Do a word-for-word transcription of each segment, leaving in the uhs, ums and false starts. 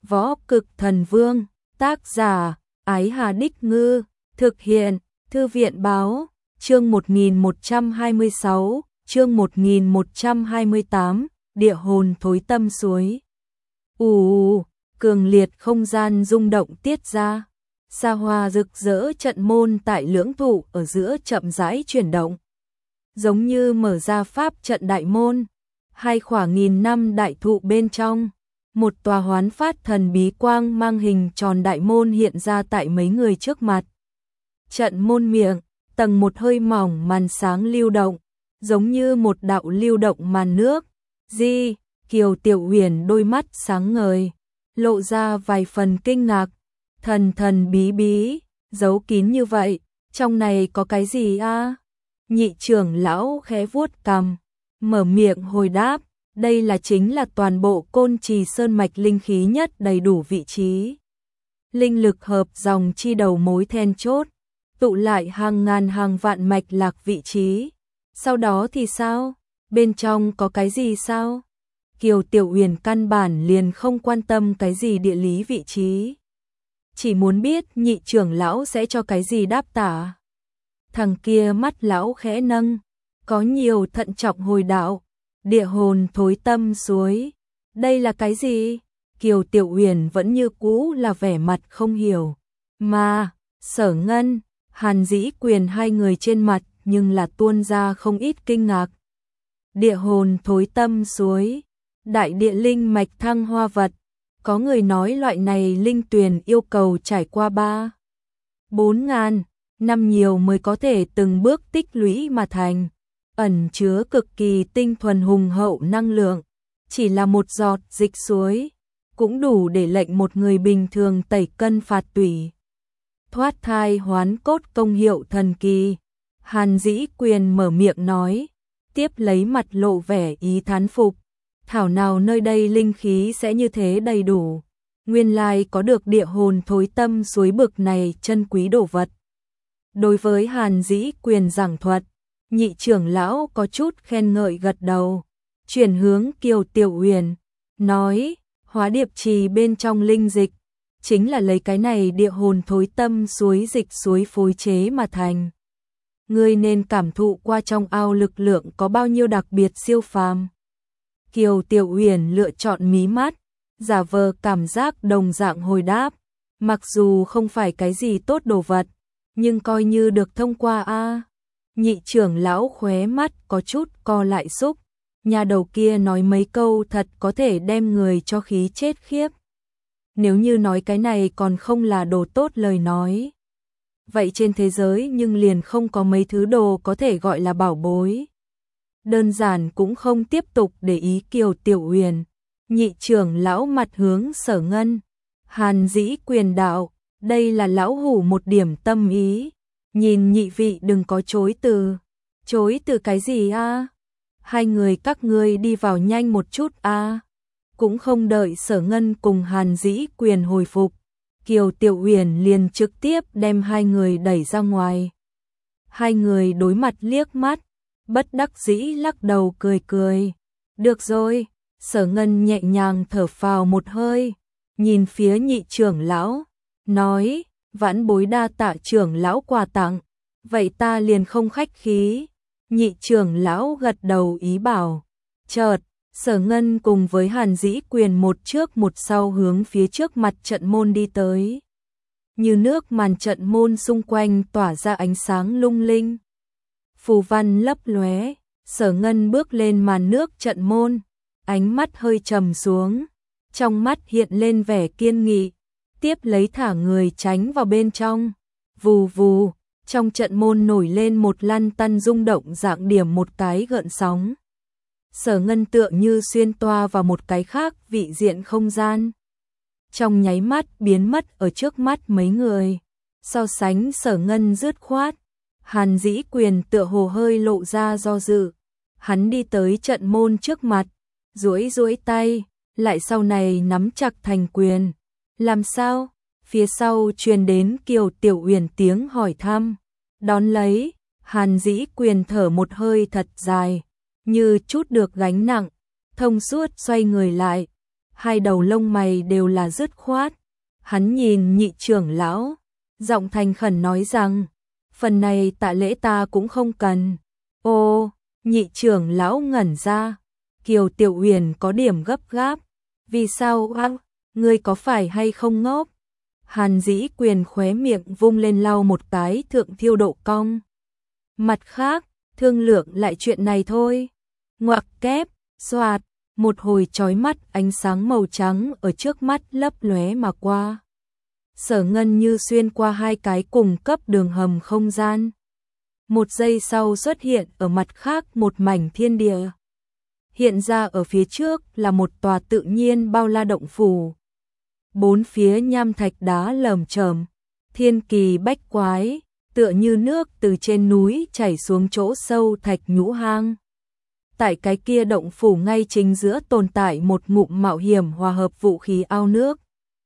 Võ Cực Thần Vương, tác giả, Ái Hà Đích Ngư, thực hiện, Thư viện Báo, chương một nghìn một trăm hai mươi sáu, chương một nghìn một trăm hai mươi tám, địa hồn thối tâm suối. Ù, cường liệt không gian rung động tiết ra, xa hoa rực rỡ trận môn tại lưỡng thụ ở giữa chậm rãi chuyển động. Giống như mở ra pháp trận đại môn, hai khỏa nghìn năm đại thụ bên trong. Một tòa hoán phát thần bí quang mang hình tròn đại môn hiện ra tại mấy người trước mặt. Trận môn miệng, tầng một hơi mỏng màn sáng lưu động, giống như một đạo lưu động màn nước. Di, Kiều Tiểu Huyền đôi mắt sáng ngời, lộ ra vài phần kinh ngạc. Thần thần bí bí, giấu kín như vậy, trong này có cái gì a? Nhị trưởng lão khẽ vuốt cằm, mở miệng hồi đáp. Đây là chính là toàn bộ Côn Trì Sơn mạch linh khí nhất đầy đủ vị trí. Linh lực hợp dòng chi đầu mối then chốt, tụ lại hàng ngàn hàng vạn mạch lạc vị trí. Sau đó thì sao? Bên trong có cái gì sao? Kiều Tiểu Huyền căn bản liền không quan tâm cái gì địa lý vị trí. Chỉ muốn biết nhị trưởng lão sẽ cho cái gì đáp tả. Thằng kia mắt lão khẽ nâng, có nhiều thận trọng hồi đạo. Địa hồn thối tâm suối, đây là cái gì? Kiều Tiểu Huyền vẫn như cũ là vẻ mặt không hiểu. Mà, Sở Ngân, Hàn Dĩ Quyền hai người trên mặt nhưng là tuôn ra không ít kinh ngạc. Địa hồn thối tâm suối, đại địa linh mạch thăng hoa vật. Có người nói loại này linh tuyền yêu cầu trải qua ba, bốn ngàn năm nhiều mới có thể từng bước tích lũy mà thành. Ẩn chứa cực kỳ tinh thuần hùng hậu năng lượng, chỉ là một giọt dịch suối, cũng đủ để lệnh một người bình thường tẩy cân phạt tủy. Thoát thai hoán cốt công hiệu thần kỳ, Hàn Dĩ Quyền mở miệng nói, tiếp lấy mặt lộ vẻ ý thán phục. Thảo nào nơi đây linh khí sẽ như thế đầy đủ, nguyên lai có được địa hồn thối tâm suối bực này chân quý đồ vật. Đối với Hàn Dĩ Quyền giảng thuật, nhị trưởng lão có chút khen ngợi gật đầu, chuyển hướng Kiều Tiểu Huyền, nói, hóa điệp trì bên trong linh dịch, chính là lấy cái này địa hồn thối tâm suối dịch suối phối chế mà thành. Ngươi nên cảm thụ qua trong ao lực lượng có bao nhiêu đặc biệt siêu phàm. Kiều Tiểu Huyền lựa chọn mí mắt, giả vờ cảm giác đồng dạng hồi đáp, mặc dù không phải cái gì tốt đồ vật, nhưng coi như được thông qua a. Nhị trưởng lão khóe mắt có chút co lại xúc, nhà đầu kia nói mấy câu thật có thể đem người cho khí chết khiếp. Nếu như nói cái này còn không là đồ tốt lời nói, vậy trên thế giới nhưng liền không có mấy thứ đồ có thể gọi là bảo bối. Đơn giản cũng không tiếp tục để ý Kiều Tiểu Huyền, nhị trưởng lão mặt hướng Sở Ngân, Hàn Dĩ Quyền đạo, đây là lão hủ một điểm tâm ý. Nhìn nhị vị đừng có chối từ. Chối từ cái gì a? Hai người các ngươi đi vào nhanh một chút a. Cũng không đợi Sở Ngân cùng Hàn Dĩ Quyền hồi phục, Kiều Tiểu Huyền liền trực tiếp đem hai người đẩy ra ngoài. Hai người đối mặt liếc mắt, bất đắc dĩ lắc đầu cười cười. Được rồi, Sở Ngân nhẹ nhàng thở phào một hơi, nhìn phía nhị trưởng lão, nói, vãn bối đa tạ trưởng lão quà tặng, vậy ta liền không khách khí. Nhị trưởng lão gật đầu ý bảo. Chợt, Sở Ngân cùng với Hàn Dĩ Quyền một trước một sau hướng phía trước mặt trận môn đi tới. Như nước màn trận môn xung quanh tỏa ra ánh sáng lung linh. Phù văn lấp lóe, Sở Ngân bước lên màn nước trận môn, ánh mắt hơi trầm xuống, trong mắt hiện lên vẻ kiên nghị. Tiếp lấy thả người tránh vào bên trong. Vù vù, trong trận môn nổi lên một lăn tăn rung động dạng điểm một cái gợn sóng. Sở Ngân tựa như xuyên toa vào một cái khác vị diện không gian. Trong nháy mắt biến mất ở trước mắt mấy người. So sánh Sở Ngân dứt khoát, Hàn Dĩ Quyền tựa hồ hơi lộ ra do dự. Hắn đi tới trận môn trước mặt, duỗi duỗi tay, lại sau này nắm chặt thành quyền. Làm sao? Phía sau truyền đến Kiều Tiểu Huyền tiếng hỏi thăm. Đón lấy, Hàn Dĩ Quyền thở một hơi thật dài, như chút được gánh nặng, thông suốt xoay người lại, hai đầu lông mày đều là dứt khoát. Hắn nhìn nhị trưởng lão, giọng thành khẩn nói rằng, phần này tạ lễ ta cũng không cần. Ô, nhị trưởng lão ngẩn ra, Kiều Tiểu Uyển có điểm gấp gáp. Vì sao á, ngươi có phải hay không ngốc? Hàn Dĩ Quyền khóe miệng vung lên lau một cái thượng thiêu độ cong. Mặt khác, thương lượng lại chuyện này thôi. Ngoặc kép, xoạt, một hồi chói mắt ánh sáng màu trắng ở trước mắt lấp lóe mà qua. Sở Ngân như xuyên qua hai cái cùng cấp đường hầm không gian. Một giây sau xuất hiện ở mặt khác một mảnh thiên địa. Hiện ra ở phía trước là một tòa tự nhiên bao la động phủ. Bốn phía nham thạch đá lởm chởm, thiên kỳ bách quái, tựa như nước từ trên núi chảy xuống chỗ sâu thạch nhũ hang. Tại cái kia động phủ ngay chính giữa tồn tại một ngụm mạo hiểm hòa hợp vũ khí ao nước.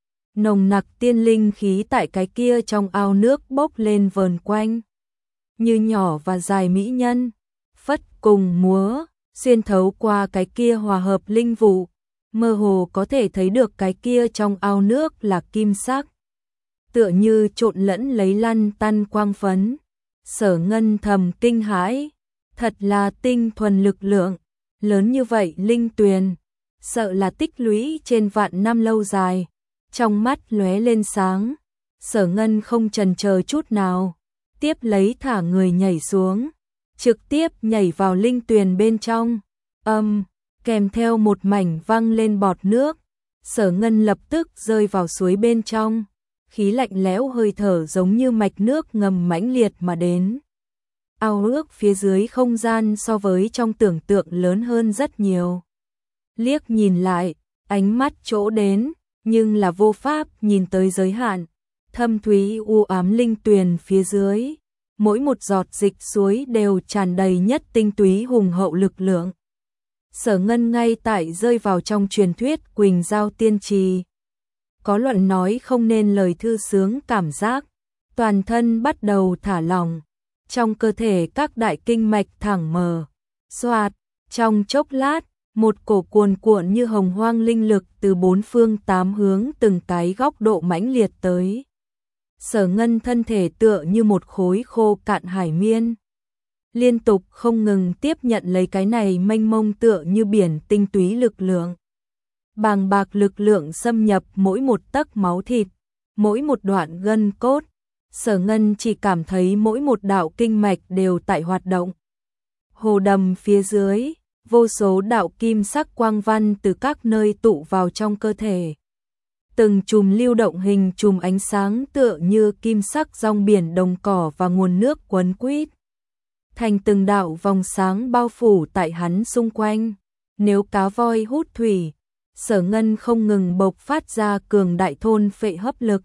Nồng nặc tiên linh khí tại cái kia trong ao nước bốc lên vờn quanh. Như nhỏ và dài mỹ nhân, phất cùng múa, xuyên thấu qua cái kia hòa hợp linh vụ. Mơ hồ có thể thấy được cái kia trong ao nước là kim sắc. Tựa như trộn lẫn lấy lăn tăn quang phấn. Sở Ngân thầm kinh hãi. Thật là tinh thuần lực lượng. Lớn như vậy linh tuyền. Sợ là tích lũy trên vạn năm lâu dài. Trong mắt lóe lên sáng. Sở Ngân không chần chờ chút nào. Tiếp lấy thả người nhảy xuống. Trực tiếp nhảy vào linh tuyền bên trong. Âm. Kèm theo một mảnh văng lên bọt nước, Sở Ngân lập tức rơi vào suối bên trong, khí lạnh lẽo hơi thở giống như mạch nước ngầm mãnh liệt mà đến. Ao nước phía dưới không gian so với trong tưởng tượng lớn hơn rất nhiều. Liếc nhìn lại, ánh mắt chỗ đến, nhưng là vô pháp nhìn tới giới hạn. Thâm thúy u ám linh tuyền phía dưới, mỗi một giọt dịch suối đều tràn đầy nhất tinh túy hùng hậu lực lượng. Sở Ngân ngay tại rơi vào trong truyền thuyết Quỳnh Giao Tiên Trì. Có luận nói không nên lời thư sướng cảm giác, toàn thân bắt đầu thả lỏng, trong cơ thể các đại kinh mạch thẳng mở, xoạt, trong chốc lát, một cổ cuồn cuộn như hồng hoang linh lực từ bốn phương tám hướng từng cái góc độ mãnh liệt tới. Sở Ngân thân thể tựa như một khối khô cạn hải miên. Liên tục không ngừng tiếp nhận lấy cái này mênh mông tựa như biển tinh túy lực lượng. Bàng bạc lực lượng xâm nhập mỗi một tấc máu thịt, mỗi một đoạn gân cốt. Sở Ngân chỉ cảm thấy mỗi một đạo kinh mạch đều tại hoạt động. Hồ đầm phía dưới, vô số đạo kim sắc quang văn từ các nơi tụ vào trong cơ thể. Từng chùm lưu động hình chùm ánh sáng tựa như kim sắc rong biển đồng cỏ và nguồn nước quấn quýt. Thành từng đạo vòng sáng bao phủ tại hắn xung quanh. Nếu cá voi hút thủy, Sở Ngân không ngừng bộc phát ra cường đại thôn phệ hấp lực.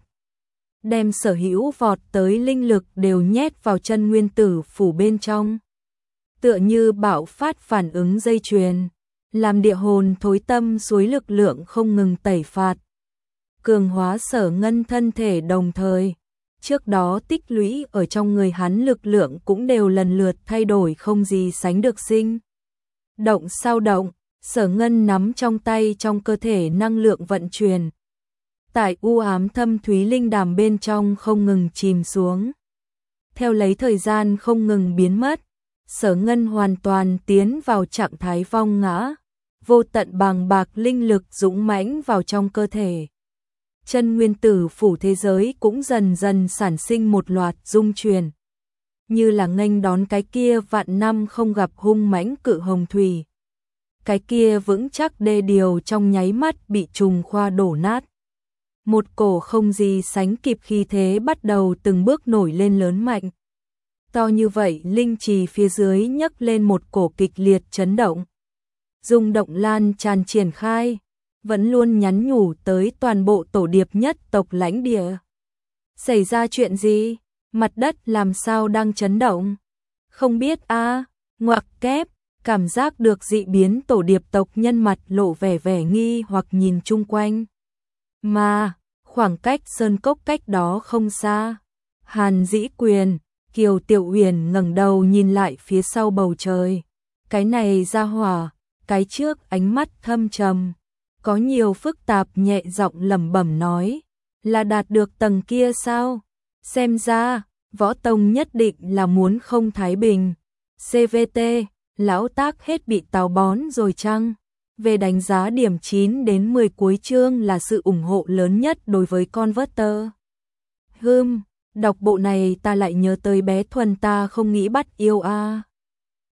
Đem sở hữu vọt tới linh lực đều nhét vào chân nguyên tử phủ bên trong. Tựa như bạo phát phản ứng dây chuyền, làm địa hồn thối tâm suối lực lượng không ngừng tẩy phạt. Cường hóa Sở Ngân thân thể đồng thời. Trước đó tích lũy ở trong người hắn lực lượng cũng đều lần lượt thay đổi không gì sánh được sinh. Động sao động, Sở Ngân nắm trong tay trong cơ thể năng lượng vận chuyển. Tại u ám thâm thúy linh đàm bên trong không ngừng chìm xuống. Theo lấy thời gian không ngừng biến mất, Sở Ngân hoàn toàn tiến vào trạng thái vong ngã. Vô tận bàng bạc linh lực dũng mãnh vào trong cơ thể. Chân nguyên tử phủ thế giới cũng dần dần sản sinh một loạt dung chuyển. Như là nghênh đón cái kia vạn năm không gặp hung mãnh cự hồng thủy. Cái kia vững chắc đê điều trong nháy mắt bị trùng khoa đổ nát. Một cổ không gì sánh kịp khi thế bắt đầu từng bước nổi lên lớn mạnh. To như vậy linh trì phía dưới nhấc lên một cổ kịch liệt chấn động. Rung động lan tràn triển khai. Vẫn luôn nhắn nhủ tới toàn bộ tổ điệp nhất tộc lãnh địa. Xảy ra chuyện gì? Mặt đất làm sao đang chấn động? Không biết a à, ngoặc kép, cảm giác được dị biến tổ điệp tộc nhân mặt lộ vẻ vẻ nghi hoặc nhìn chung quanh. Mà, khoảng cách sơn cốc cách đó không xa. Hàn Dĩ Quyền, Kiều Tiểu Uyển ngẩng đầu nhìn lại phía sau bầu trời. Cái này ra hỏa, cái trước ánh mắt thâm trầm. có nhiều phức tạp, nhẹ giọng lẩm bẩm nói, là đạt được tầng kia sao? Xem ra, Võ Tông nhất định là muốn không thái bình. xê vê tê, lão Tác hết bị táo bón rồi chăng? Về đánh giá điểm chín đến mười cuối chương là sự ủng hộ lớn nhất đối với Converter. Hừm, đọc bộ này ta lại nhớ tới bé Thuần ta không nghĩ bắt yêu a. À.